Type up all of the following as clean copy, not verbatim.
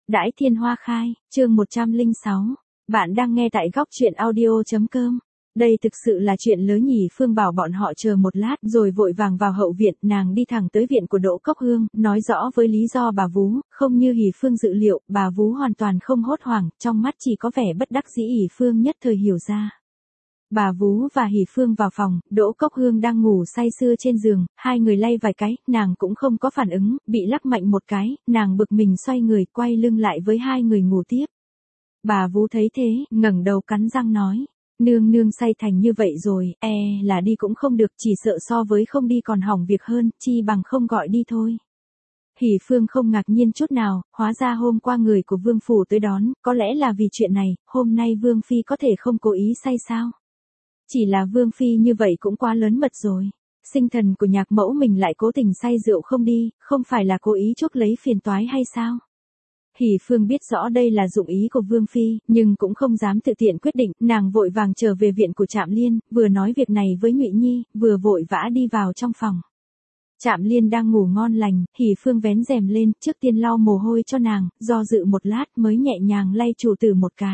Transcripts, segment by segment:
Đãi thiên hoa khai, chương 106. Bạn đang nghe tại góc truyện audio.com. Đây thực sự là chuyện lớn nhỉ. Phương bảo bọn họ chờ một lát rồi vội vàng vào hậu viện. Nàng đi thẳng tới viện của Đỗ Cốc Hương, nói rõ với lý do bà vú. Không như Hỉ Phương dự liệu, bà vú hoàn toàn không hốt hoảng, trong mắt chỉ có vẻ bất đắc dĩ. Hỉ Phương nhất thời hiểu ra. Bà vú và Hỉ Phương vào phòng, Đỗ Cốc Hương đang ngủ say sưa trên giường, hai người lay vài cái, nàng cũng không có phản ứng, bị lắc mạnh một cái, nàng bực mình xoay người, quay lưng lại với hai người ngủ tiếp. Bà vú thấy thế, ngẩng đầu cắn răng nói, nương nương say thành như vậy rồi, là đi cũng không được, chỉ sợ so với không đi còn hỏng việc hơn, chi bằng không gọi đi thôi. Hỉ Phương không ngạc nhiên chút nào, hóa ra hôm qua người của Vương Phủ tới đón, có lẽ là vì chuyện này, hôm nay Vương Phi có thể không cố ý say sao? Chỉ là Vương Phi như vậy cũng quá lớn mật rồi. Sinh thần của nhạc mẫu mình lại cố tình say rượu không đi, không phải là cố ý chuốc lấy phiền toái hay sao? Hỉ Phương biết rõ đây là dụng ý của Vương Phi, nhưng cũng không dám tự tiện quyết định, nàng vội vàng trở về viện của Trạm Liên, vừa nói việc này với Nhụy Nhi, vừa vội vã đi vào trong phòng. Trạm Liên đang ngủ ngon lành, Hỉ Phương vén rèm lên, trước tiên lau mồ hôi cho nàng, do dự một lát mới nhẹ nhàng lay chủ tử một cái.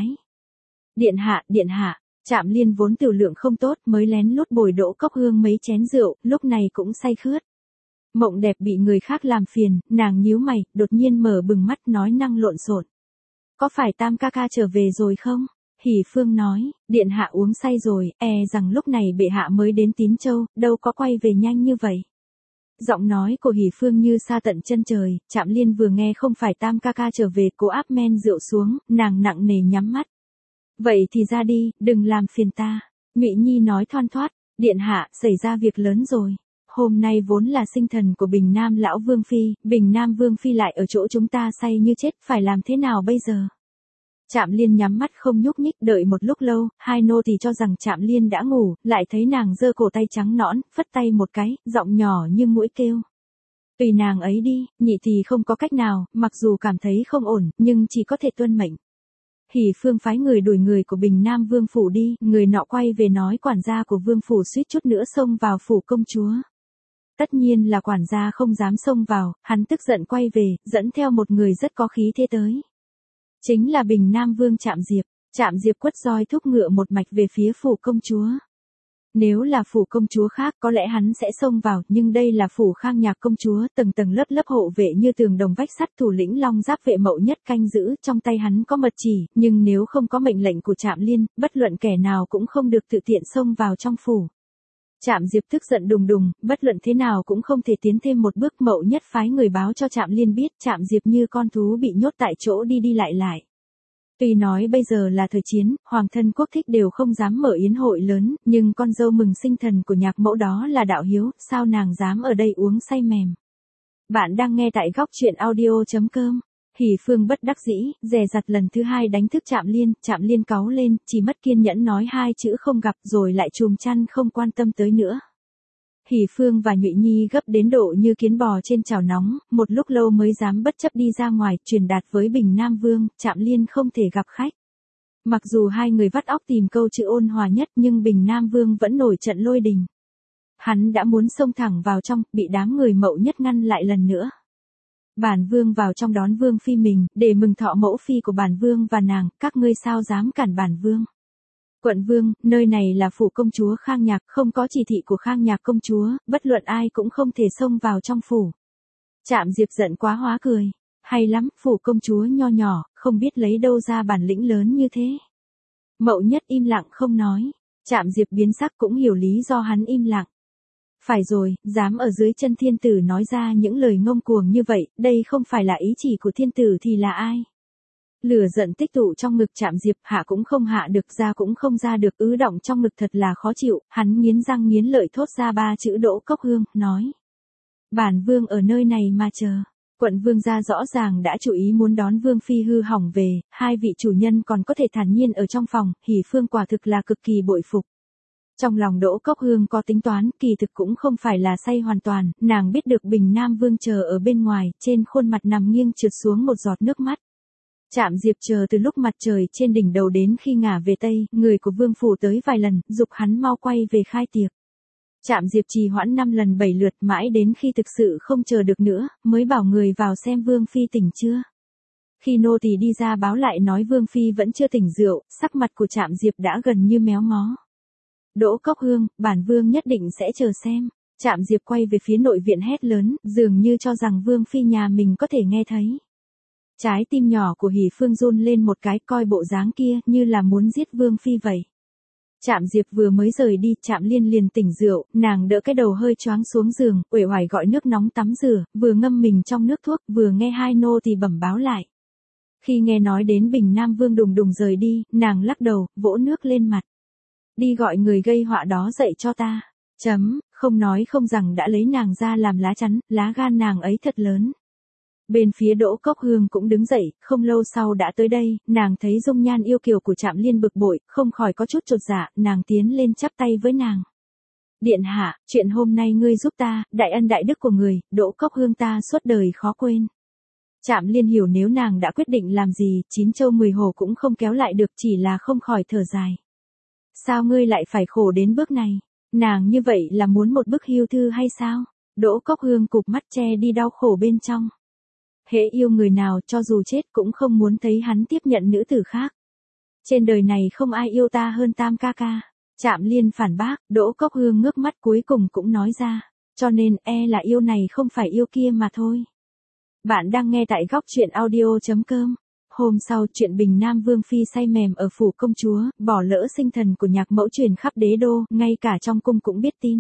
Điện hạ. Trạm Liên vốn tiểu lượng không tốt mới lén lút bồi Đỗ Cốc Hương mấy chén rượu, lúc này cũng say khướt. Mộng đẹp bị người khác làm phiền, nàng nhíu mày, đột nhiên mở bừng mắt nói năng lộn xộn. Có phải Tam ca ca trở về rồi không? Hỉ Phương nói, điện hạ uống say rồi, rằng lúc này bệ hạ mới đến Tín Châu, đâu có quay về nhanh như vậy. Giọng nói của Hỉ Phương như xa tận chân trời, Trạm Liên vừa nghe không phải Tam ca ca trở về, cố áp men rượu xuống, nàng nặng nề nhắm mắt. Vậy thì ra đi, đừng làm phiền ta. Nhụy Nhi nói thoăn thoắt, điện hạ, xảy ra việc lớn rồi. Hôm nay vốn là sinh thần của Bình Nam lão Vương Phi, Bình Nam Vương Phi lại ở chỗ chúng ta say như chết, phải làm thế nào bây giờ? Trạm Liên nhắm mắt không nhúc nhích, đợi một lúc lâu, hai nô tỳ cho rằng Trạm Liên đã ngủ, lại thấy nàng giơ cổ tay trắng nõn, phất tay một cái, giọng nhỏ như mũi kêu. Tùy nàng ấy đi, nhị thì không có cách nào, mặc dù cảm thấy không ổn, nhưng chỉ có thể tuân mệnh. Hỉ Phương phái người đuổi người của Bình Nam Vương Phủ đi, người nọ quay về nói quản gia của Vương Phủ suýt chút nữa xông vào phủ công chúa. Tất nhiên là quản gia không dám xông vào, hắn tức giận quay về, dẫn theo một người rất có khí thế tới. Chính là Bình Nam Vương Trạm Diệp. Trạm Diệp quất roi thúc ngựa một mạch về phía phủ công chúa. Nếu là phủ công chúa khác có lẽ hắn sẽ xông vào, nhưng đây là phủ Khang Nhạc công chúa, tầng tầng lớp lớp hộ vệ như tường đồng vách sắt, thủ lĩnh Long Giáp vệ Mậu Nhất canh giữ, trong tay hắn có mật chỉ, nhưng nếu không có mệnh lệnh của Trạm Liên, bất luận kẻ nào cũng không được tự tiện xông vào trong phủ. Trạm Diệp tức giận đùng đùng, bất luận thế nào cũng không thể tiến thêm một bước. Mậu Nhất phái người báo cho Trạm Liên biết, Trạm Diệp như con thú bị nhốt tại chỗ đi đi lại lại. Tuy nói bây giờ là thời chiến, hoàng thân quốc thích đều không dám mở yến hội lớn, nhưng con dâu mừng sinh thần của nhạc mẫu đó là đạo hiếu, sao nàng dám ở đây uống say mềm. Bạn đang nghe tại góc truyện audio.com. Hỉ Phương bất đắc dĩ, dè dặt lần thứ hai đánh thức Trạm Liên cáu lên, chỉ mất kiên nhẫn nói hai chữ không gặp rồi lại chùm chăn không quan tâm tới nữa. Hỉ Phương và Nhụy Nhi gấp đến độ như kiến bò trên chảo nóng, một lúc lâu mới dám bất chấp đi ra ngoài, truyền đạt với Bình Nam Vương, Trạm Liên không thể gặp khách. Mặc dù hai người vắt óc tìm câu chữ ôn hòa nhất nhưng Bình Nam Vương vẫn nổi trận lôi đình. Hắn đã muốn xông thẳng vào trong, bị đám người Mậu Nhất ngăn lại lần nữa. Bản Vương vào trong đón Vương Phi mình, để mừng thọ mẫu phi của bản Vương và nàng, các ngươi sao dám cản bản Vương. Quận Vương, nơi này là phủ công chúa Khang Nhạc, không có chỉ thị của Khang Nhạc công chúa, bất luận ai cũng không thể xông vào trong phủ. Trạm Diệp giận quá hóa cười. Hay lắm, phủ công chúa nho nhỏ, không biết lấy đâu ra bản lĩnh lớn như thế. Mậu Nhất im lặng không nói. Trạm Diệp biến sắc cũng hiểu lý do hắn im lặng. Phải rồi, dám ở dưới chân thiên tử nói ra những lời ngông cuồng như vậy, đây không phải là ý chỉ của thiên tử thì là ai? Lửa giận tích tụ trong ngực Trạm Diệp, hạ cũng không hạ được, ra cũng không ra được, ứ động trong ngực thật là khó chịu, hắn nghiến răng nghiến lợi thốt ra ba chữ Đỗ Cốc Hương, nói. Bản Vương ở nơi này mà chờ. Quận Vương gia rõ ràng đã chủ ý muốn đón Vương Phi hư hỏng về, hai vị chủ nhân còn có thể thản nhiên ở trong phòng, Hỉ Phương quả thực là cực kỳ bội phục. Trong lòng Đỗ Cốc Hương có tính toán, kỳ thực cũng không phải là say hoàn toàn, nàng biết được Bình Nam Vương chờ ở bên ngoài, trên khuôn mặt nằm nghiêng trượt xuống một giọt nước mắt. Trạm Diệp chờ từ lúc mặt trời trên đỉnh đầu đến khi ngả về tây, người của Vương Phủ tới vài lần, giục hắn mau quay về khai tiệc. Trạm Diệp trì hoãn 5 lần 7 lượt, mãi đến khi thực sự không chờ được nữa, mới bảo người vào xem Vương Phi tỉnh chưa. Khi nô tỳ đi ra báo lại nói Vương Phi vẫn chưa tỉnh rượu, sắc mặt của Trạm Diệp đã gần như méo mó. Đỗ Cốc Hương, bản Vương nhất định sẽ chờ xem. Trạm Diệp quay về phía nội viện hét lớn, dường như cho rằng Vương Phi nhà mình có thể nghe thấy. Trái tim nhỏ của Hỉ Phương run lên một cái, coi bộ dáng kia như là muốn giết Vương Phi vậy. Trạm Diệp vừa mới rời đi, Trạm Liên liền tỉnh rượu, nàng đỡ cái đầu hơi choáng xuống giường, uể oải gọi nước nóng tắm rửa, vừa ngâm mình trong nước thuốc, vừa nghe hai nô tỳ bẩm báo lại. Khi nghe nói đến Bình Nam Vương đùng đùng rời đi, nàng lắc đầu, vỗ nước lên mặt. Đi gọi người gây họa đó dậy cho ta. Không nói không rằng đã lấy nàng ra làm lá chắn, lá gan nàng ấy thật lớn. Bên phía Đỗ Cốc Hương cũng đứng dậy, không lâu sau đã tới đây, nàng thấy dung nhan yêu kiều của Trạm Liên bực bội, không khỏi có chút chột dạ, nàng tiến lên chắp tay với nàng. Điện hạ, chuyện hôm nay ngươi giúp ta, đại ân đại đức của người, Đỗ Cốc Hương ta suốt đời khó quên. Trạm Liên hiểu nếu nàng đã quyết định làm gì, 9 châu 10 hồ cũng không kéo lại được, chỉ là không khỏi thở dài. Sao ngươi lại phải khổ đến bước này? Nàng như vậy là muốn một bức hưu thư hay sao? Đỗ Cốc Hương cụp mắt che đi đau khổ bên trong. Hễ yêu người nào cho dù chết cũng không muốn thấy hắn tiếp nhận nữ tử khác. Trên đời này không ai yêu ta hơn Tam ca ca. Trạm Liên phản bác, Đỗ Cốc Hương ngước mắt cuối cùng cũng nói ra. Cho nên là yêu này không phải yêu kia mà thôi. Bạn đang nghe tại góc truyện audio.com. Hôm sau chuyện Bình Nam Vương Phi say mềm ở phủ công chúa, bỏ lỡ sinh thần của nhạc mẫu truyền khắp đế đô, ngay cả trong cung cũng biết tin.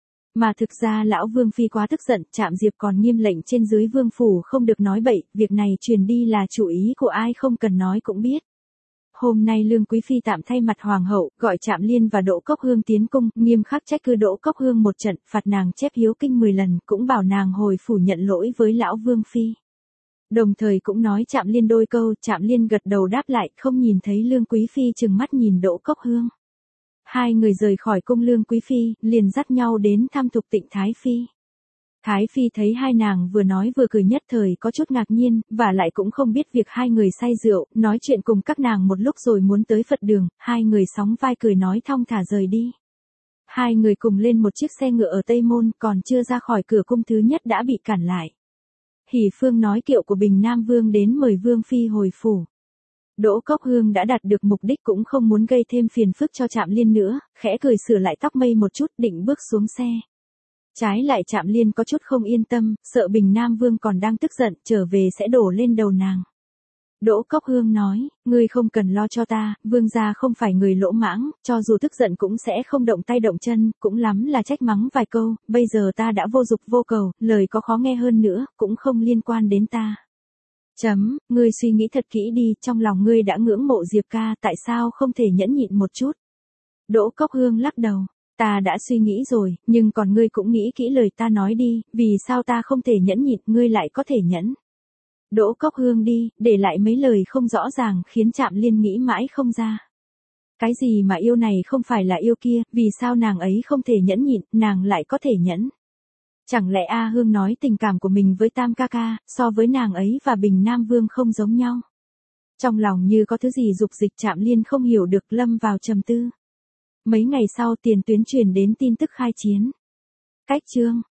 Mà thực ra lão Vương Phi quá tức giận, Trạm Diệp còn nghiêm lệnh trên dưới vương phủ không được nói bậy, việc này truyền đi là chủ ý của ai không cần nói cũng biết. Hôm nay Lương Quý Phi tạm thay mặt hoàng hậu, gọi Trạm Liên và Đỗ Cốc Hương tiến cung, nghiêm khắc trách cứ Đỗ Cốc Hương một trận, phạt nàng chép hiếu kinh 10 lần, cũng bảo nàng hồi phủ nhận lỗi với lão Vương Phi. Đồng thời cũng nói Trạm Liên đôi câu, Trạm Liên gật đầu đáp lại, không nhìn thấy Lương Quý Phi chừng mắt nhìn Đỗ Cốc Hương. Hai người rời khỏi cung Lương Quý Phi, liền dắt nhau đến thăm Thục Tịnh Thái Phi. Thái Phi thấy hai nàng vừa nói vừa cười nhất thời có chút ngạc nhiên, và lại cũng không biết việc hai người say rượu, nói chuyện cùng các nàng một lúc rồi muốn tới Phật đường, hai người sóng vai cười nói thong thả rời đi. Hai người cùng lên một chiếc xe ngựa ở Tây Môn, còn chưa ra khỏi cửa cung thứ nhất đã bị cản lại. Hỉ Phương nói kiệu của Bình Nam Vương đến mời Vương Phi hồi phủ. Đỗ Cốc Hương đã đạt được mục đích cũng không muốn gây thêm phiền phức cho Trạm Liên nữa, khẽ cười sửa lại tóc mây một chút định bước xuống xe. Trái lại Trạm Liên có chút không yên tâm, sợ Bình Nam Vương còn đang tức giận, trở về sẽ đổ lên đầu nàng. Đỗ Cốc Hương nói, ngươi không cần lo cho ta, Vương gia không phải người lỗ mãng, cho dù tức giận cũng sẽ không động tay động chân, cũng lắm là trách mắng vài câu, bây giờ ta đã vô dục vô cầu, lời có khó nghe hơn nữa, cũng không liên quan đến ta. Ngươi suy nghĩ thật kỹ đi, trong lòng ngươi đã ngưỡng mộ Diệp ca, tại sao không thể nhẫn nhịn một chút? Đỗ Cốc Hương lắc đầu, ta đã suy nghĩ rồi, nhưng còn ngươi cũng nghĩ kỹ lời ta nói đi, vì sao ta không thể nhẫn nhịn, ngươi lại có thể nhẫn? Đỗ Cốc Hương đi, để lại mấy lời không rõ ràng, khiến Trạm Liên nghĩ mãi không ra. Cái gì mà yêu này không phải là yêu kia, vì sao nàng ấy không thể nhẫn nhịn, nàng lại có thể nhẫn? Chẳng lẽ A Hương nói tình cảm của mình với Tam ca ca, so với nàng ấy và Bình Nam Vương không giống nhau? Trong lòng như có thứ gì dục dịch, Trạm Liên không hiểu được, lâm vào trầm tư. Mấy ngày sau Tiền Tuyến truyền đến tin tức khai chiến. Cách chương